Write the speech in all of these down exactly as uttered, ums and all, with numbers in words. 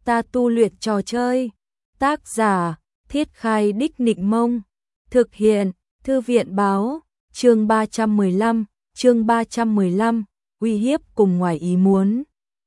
Ta tu luyện trò chơi. Tác giả, Thiết Khai Đích Nịnh Mông. Thực hiện, Thư viện báo, chương ba trăm mười lăm, chương ba trăm mười lăm, uy hiếp cùng ngoài ý muốn.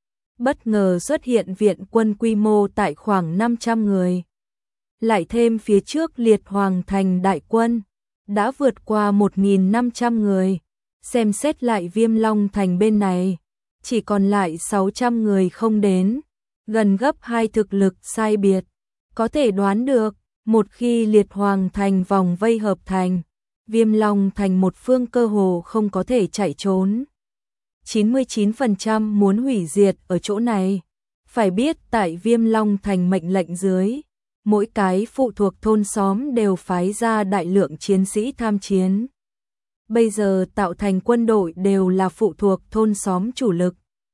Bất ngờ xuất hiện viện quân quy mô tại khoảng năm trăm người. Lại thêm phía trước Liệt Hoàng Thành đại quân, đã vượt qua một nghìn năm trăm người. Xem xét lại Viêm Long Thành bên này, chỉ còn lại sáu trăm người không đến, gần gấp hai thực lực sai biệt. Có thể đoán được, một khi Liệt Hoàng Thành vòng vây hợp thành, Viêm Long Thành một phương cơ hồ không có thể chạy trốn. chín mươi chín phần trăm muốn hủy diệt ở chỗ này. Phải biết tại Viêm Long Thành mệnh lệnh dưới, mỗi cái phụ thuộc thôn xóm đều phái ra đại lượng chiến sĩ tham chiến. Bây giờ tạo thành quân đội đều là phụ thuộc thôn xóm chủ lực.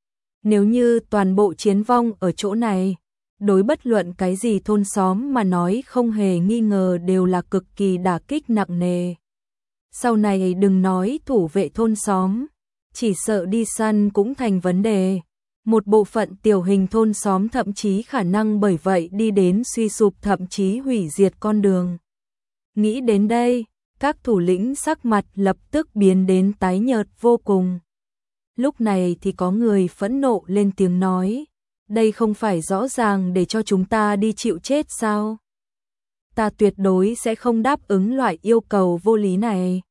Nếu như toàn bộ chiến vong ở chỗ này, đối bất luận cái gì thôn xóm mà nói không hề nghi ngờ đều là cực kỳ đả kích nặng nề. Sau này đừng nói thủ vệ thôn xóm, chỉ sợ đi săn cũng thành vấn đề. Một bộ phận tiểu hình thôn xóm thậm chí khả năng bởi vậy đi đến suy sụp thậm chí hủy diệt con đường. Nghĩ đến đây, các thủ lĩnh sắc mặt lập tức biến đến tái nhợt vô cùng. Lúc này thì có người phẫn nộ lên tiếng nói, đây không phải rõ ràng để cho chúng ta đi chịu chết sao? Ta tuyệt đối sẽ không đáp ứng loại yêu cầu vô lý này.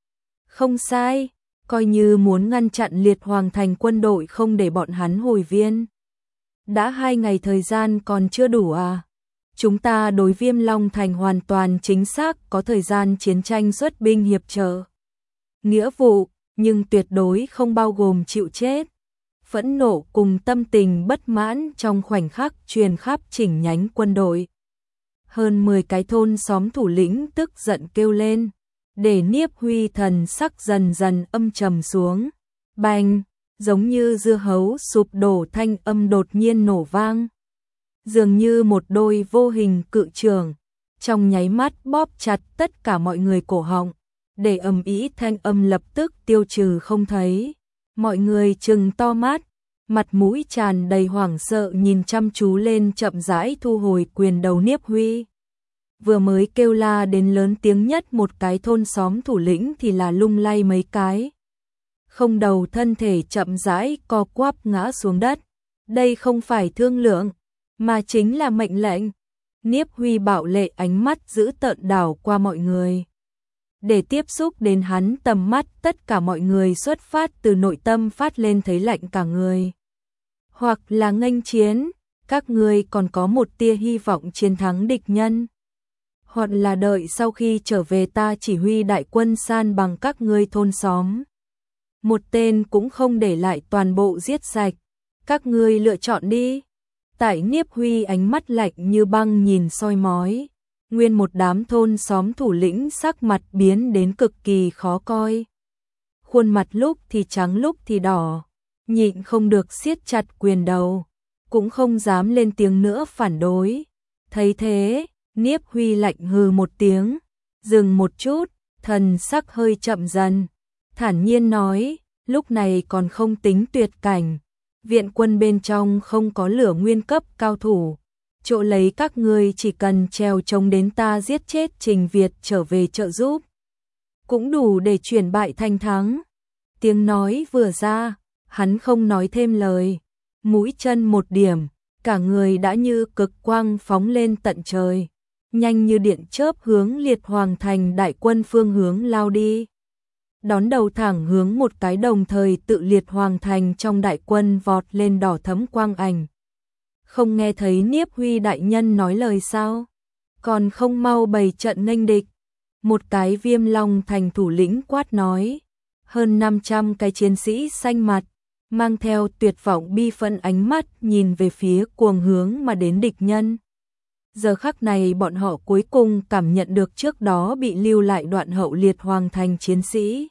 Không sai, coi như muốn ngăn chặn Liệt Hoàng Thành quân đội không để bọn hắn hồi viên. Đã hai ngày thời gian còn chưa đủ à? Chúng ta đối Viêm Long Thành hoàn toàn chính xác có thời gian chiến tranh xuất binh hiệp trợ. Nghĩa vụ, nhưng tuyệt đối không bao gồm chịu chết. Phẫn nộ cùng tâm tình bất mãn trong khoảnh khắc truyền khắp chỉnh nhánh quân đội. Hơn mười cái thôn xóm thủ lĩnh tức giận kêu lên, để Niếp Huy thần sắc dần dần âm trầm xuống. Bành, giống như dưa hấu sụp đổ thanh âm đột nhiên nổ vang. Dường như một đôi vô hình cự trường, trong nháy mắt bóp chặt tất cả mọi người cổ họng, để ầm ĩ thanh âm lập tức tiêu trừ không thấy. Mọi người trừng to mắt, mặt mũi tràn đầy hoảng sợ nhìn chăm chú lên chậm rãi thu hồi quyền đầu Niếp Huy. Vừa mới kêu la đến lớn tiếng nhất một cái thôn xóm thủ lĩnh thì là lung lay mấy cái. Không đầu thân thể chậm rãi co quắp ngã xuống đất. Đây không phải thương lượng, mà chính là mệnh lệnh. Niếp Huy bạo lệ ánh mắt giữ tợn đảo qua mọi người. Để tiếp xúc đến hắn tầm mắt tất cả mọi người xuất phát từ nội tâm phát lên thấy lạnh cả người. Hoặc là nghênh chiến, các ngươi còn có một tia hy vọng chiến thắng địch nhân. Hoặc là đợi sau khi trở về ta chỉ huy đại quân san bằng các ngươi thôn xóm. Một tên cũng không để lại toàn bộ giết sạch. Các ngươi lựa chọn đi. Tại Niếp Huy ánh mắt lạnh như băng nhìn soi mói. Nguyên một đám thôn xóm thủ lĩnh sắc mặt biến đến cực kỳ khó coi. Khuôn mặt lúc thì trắng lúc thì đỏ. Nhịn không được siết chặt quyền đầu. Cũng không dám lên tiếng nữa phản đối. Thấy thế, Niếp Huy lạnh hừ một tiếng. Dừng một chút, thần sắc hơi chậm dần. Thản nhiên nói, lúc này còn không tính tuyệt cảnh. Viện quân bên trong không có lửa nguyên cấp cao thủ. Chỗ lấy các ngươi chỉ cần trèo trống đến ta giết chết Trình Việt trở về trợ giúp. Cũng đủ để chuyển bại thành thắng. Tiếng nói vừa ra, hắn không nói thêm lời. Mũi chân một điểm, cả người đã như cực quang phóng lên tận trời. Nhanh như điện chớp hướng Liệt Hoàng Thành đại quân phương hướng lao đi. Đón đầu thẳng hướng một cái đồng thời tự Liệt Hoàng Thành trong đại quân vọt lên đỏ thẫm quang ảnh. Không nghe thấy Niếp Huy đại nhân nói lời sao? Còn không mau bày trận nghênh địch. Một cái Viêm Long Thành thủ lĩnh quát nói. Hơn năm trăm cái chiến sĩ xanh mặt, mang theo tuyệt vọng bi phẫn ánh mắt nhìn về phía cuồng hướng mà đến địch nhân. Giờ khắc này bọn họ cuối cùng cảm nhận được trước đó bị lưu lại đoạn hậu Liệt Hoàng Thành chiến sĩ.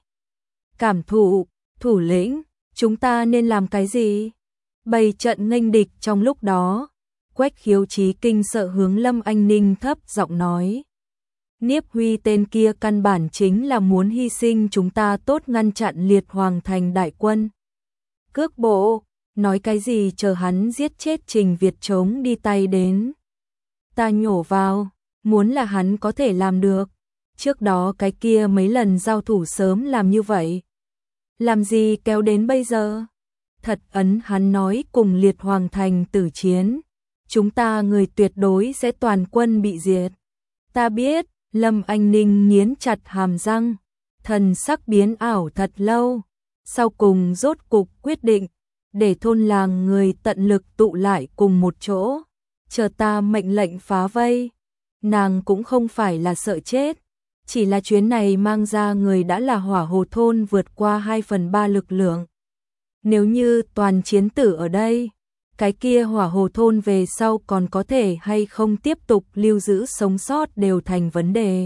Cảm thụ, thủ lĩnh, chúng ta nên làm cái gì? Bày trận nghênh địch trong lúc đó, Quách Khiếu Chí kinh sợ hướng Lâm Anh Ninh thấp giọng nói. Niếp Huy tên kia căn bản chính là muốn hy sinh chúng ta tốt ngăn chặn Liệt Hoàng Thành đại quân. Cước bộ, nói cái gì chờ hắn giết chết Trình Việt Trống đi tay đến. Ta nhổ vào, muốn là hắn có thể làm được. Trước đó cái kia mấy lần giao thủ sớm làm như vậy. Làm gì kéo đến bây giờ? Thật ấn hắn nói cùng Liệt Hoàng Thành tử chiến. Chúng ta người tuyệt đối sẽ toàn quân bị diệt. Ta biết, Lâm Anh Ninh nghiến chặt hàm răng. Thần sắc biến ảo thật lâu. Sau cùng rốt cục quyết định. Để thôn làng người tận lực tụ lại cùng một chỗ. Chờ ta mệnh lệnh phá vây. Nàng cũng không phải là sợ chết. Chỉ là chuyến này mang ra người đã là Hỏa Hồ thôn vượt qua hai phần ba lực lượng. Nếu như toàn chiến tử ở đây, cái kia Hỏa Hồ thôn về sau còn có thể hay không tiếp tục lưu giữ sống sót đều thành vấn đề.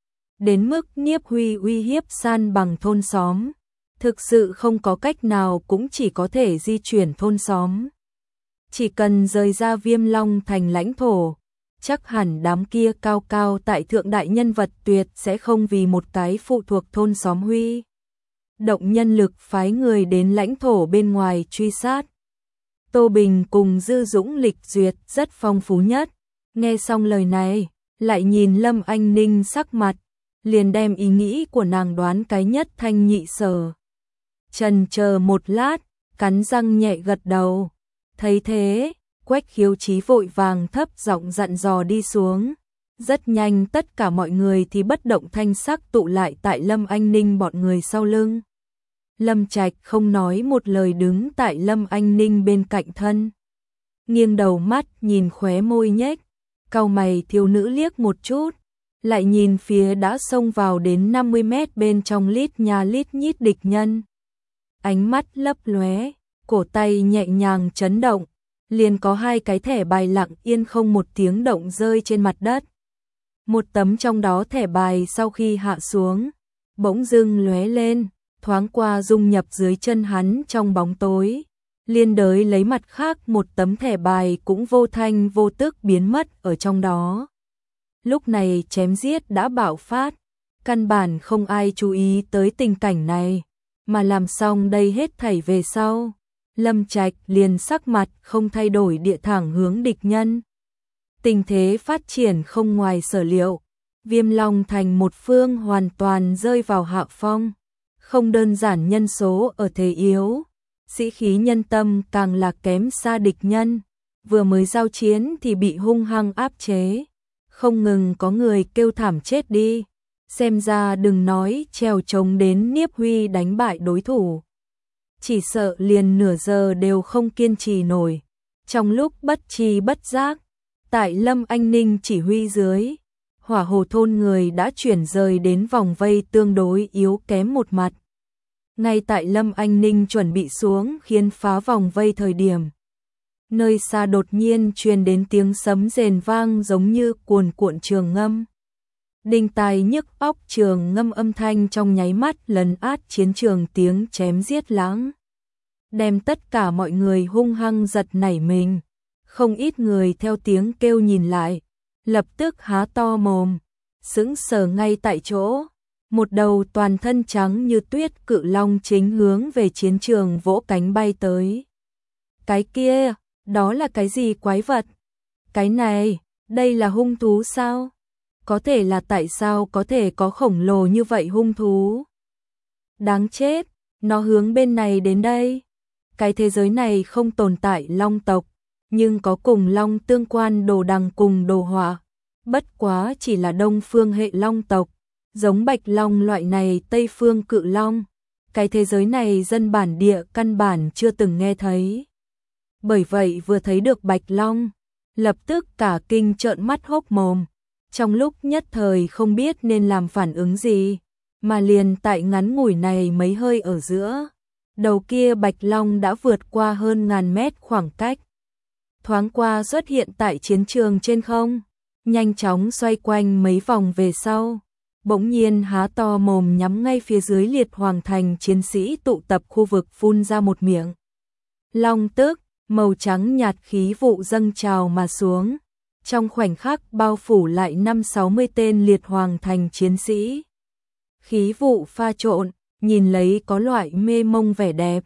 Đến mức Nhiếp Huy uy hiếp san bằng thôn xóm, thực sự không có cách nào cũng chỉ có thể di chuyển thôn xóm. Chỉ cần rời ra Viêm Long thành lãnh thổ, chắc hẳn đám kia cao cao tại thượng đại nhân vật tuyệt sẽ không vì một cái phụ thuộc thôn xóm huy động nhân lực phái người đến lãnh thổ bên ngoài truy sát. Tô Bình cùng Dư Dũng lịch duyệt rất phong phú nhất, nghe xong lời này, lại nhìn Lâm Anh Ninh sắc mặt, liền đem ý nghĩ của nàng đoán cái nhất thanh nhị sở. Trần chờ một lát, cắn răng nhẹ gật đầu, thấy thế, Quách Khiếu Chí vội vàng thấp giọng dặn dò đi xuống. Rất nhanh tất cả mọi người thì bất động thanh sắc tụ lại tại Lâm Anh Ninh bọn người sau lưng. Lâm Trạch không nói một lời đứng tại Lâm Anh Ninh bên cạnh thân. Nghiêng đầu mắt nhìn khóe môi nhếch, cau mày thiếu nữ liếc một chút, lại nhìn phía đã xông vào đến năm mươi mét bên trong lít nhà lít nhít địch nhân. Ánh mắt lấp lóe, cổ tay nhẹ nhàng chấn động, liền có hai cái thẻ bài lặng yên không một tiếng động rơi trên mặt đất. Một tấm trong đó thẻ bài sau khi hạ xuống, bỗng dưng lóe lên, thoáng qua dung nhập dưới chân hắn trong bóng tối. Liên đới lấy mặt khác một tấm thẻ bài cũng vô thanh vô tức biến mất ở trong đó. Lúc này chém giết đã bạo phát, căn bản không ai chú ý tới tình cảnh này, mà làm xong đây hết thảy về sau. Lâm Trạch liền sắc mặt không thay đổi địa thẳng hướng địch nhân. Tình thế phát triển không ngoài sở liệu, Viêm Long thành một phương hoàn toàn rơi vào hạ phong, không đơn giản nhân số ở thế yếu, sĩ khí nhân tâm càng là kém xa địch nhân, vừa mới giao chiến thì bị hung hăng áp chế, không ngừng có người kêu thảm chết đi, xem ra đừng nói trèo trống đến Nhiếp Huy đánh bại đối thủ. Chỉ sợ liền nửa giờ đều không kiên trì nổi. Trong lúc bất tri bất giác, tại Lâm Anh Ninh chỉ huy dưới, Hỏa Hồ thôn người đã chuyển rời đến vòng vây tương đối yếu kém một mặt. Ngay tại Lâm Anh Ninh chuẩn bị xuống khiến phá vòng vây thời điểm, nơi xa đột nhiên truyền đến tiếng sấm rền vang giống như cuồn cuộn trường ngâm. Đinh tai nhức óc trường ngâm âm thanh trong nháy mắt lấn át chiến trường tiếng chém giết lãng, đem tất cả mọi người hung hăng giật nảy mình. Không ít người theo tiếng kêu nhìn lại, lập tức há to mồm, sững sờ ngay tại chỗ. Một đầu toàn thân trắng như tuyết cự long chính hướng về chiến trường vỗ cánh bay tới. Cái kia, đó là cái gì quái vật? Cái này, đây là hung thú sao? Có thể là tại sao có thể có khổng lồ như vậy hung thú? Đáng chết, nó hướng bên này đến đây. Cái thế giới này không tồn tại long tộc, nhưng có cùng long tương quan đồ đằng cùng đồ hỏa. Bất quá chỉ là đông phương hệ long tộc, giống bạch long loại này tây phương cự long. Cái thế giới này dân bản địa căn bản chưa từng nghe thấy. Bởi vậy vừa thấy được bạch long, lập tức cả kinh trợn mắt hốc mồm. Trong lúc nhất thời không biết nên làm phản ứng gì, mà liền tại ngắn ngủi này mấy hơi ở giữa, đầu kia bạch long đã vượt qua hơn ngàn mét khoảng cách. Thoáng qua xuất hiện tại chiến trường trên không, nhanh chóng xoay quanh mấy vòng về sau, bỗng nhiên há to mồm nhắm ngay phía dưới Liệt Hoàng thành chiến sĩ tụ tập khu vực phun ra một miệng. Long tức, màu trắng nhạt khí vụ dâng trào mà xuống, trong khoảnh khắc bao phủ lại năm sáu mươi tên Liệt Hoàng thành chiến sĩ. Khí vụ pha trộn, nhìn lấy có loại mê mông vẻ đẹp,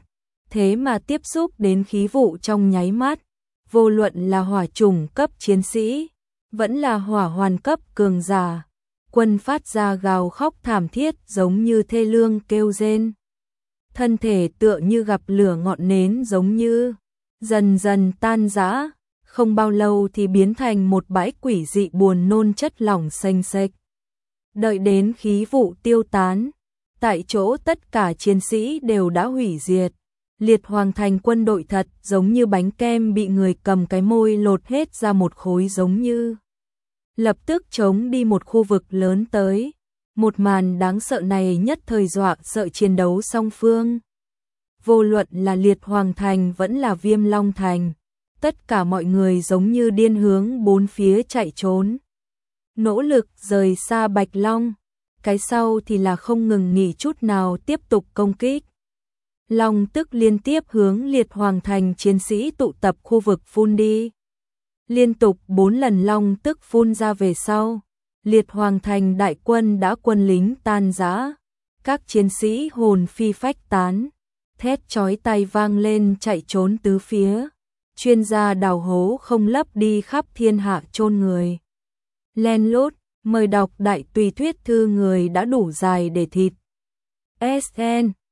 thế mà tiếp xúc đến khí vụ trong nháy mắt, vô luận là hỏa chủng cấp chiến sĩ, vẫn là hỏa hoàn cấp cường giả, quân phát ra gào khóc thảm thiết giống như thê lương kêu rên. Thân thể tựa như gặp lửa ngọn nến giống như dần dần tan rã, không bao lâu thì biến thành một bãi quỷ dị buồn nôn chất lỏng xanh xệch. Đợi đến khí vụ tiêu tán, tại chỗ tất cả chiến sĩ đều đã hủy diệt. Liệt Hoàng Thành quân đội thật giống như bánh kem bị người cầm cái môi lột hết ra một khối giống như. Lập tức chống đi một khu vực lớn tới. Một màn đáng sợ này nhất thời dọa sợ chiến đấu song phương. Vô luận là Liệt Hoàng Thành vẫn là Viêm Long Thành, tất cả mọi người giống như điên hướng bốn phía chạy trốn. Nỗ lực rời xa Bạch Long, cái sau thì là không ngừng nghỉ chút nào tiếp tục công kích. Long tức liên tiếp hướng Liệt Hoàng Thành chiến sĩ tụ tập khu vực phun đi. Liên tục bốn lần long tức phun ra về sau, Liệt Hoàng Thành đại quân đã quân lính tan rã, các chiến sĩ hồn phi phách tán, thét chói tai vang lên chạy trốn tứ phía, chuyên gia đào hố không lấp đi khắp thiên hạ chôn người. Len lút, mời đọc đại tùy thuyết thư người đã đủ dài để thịt. ét en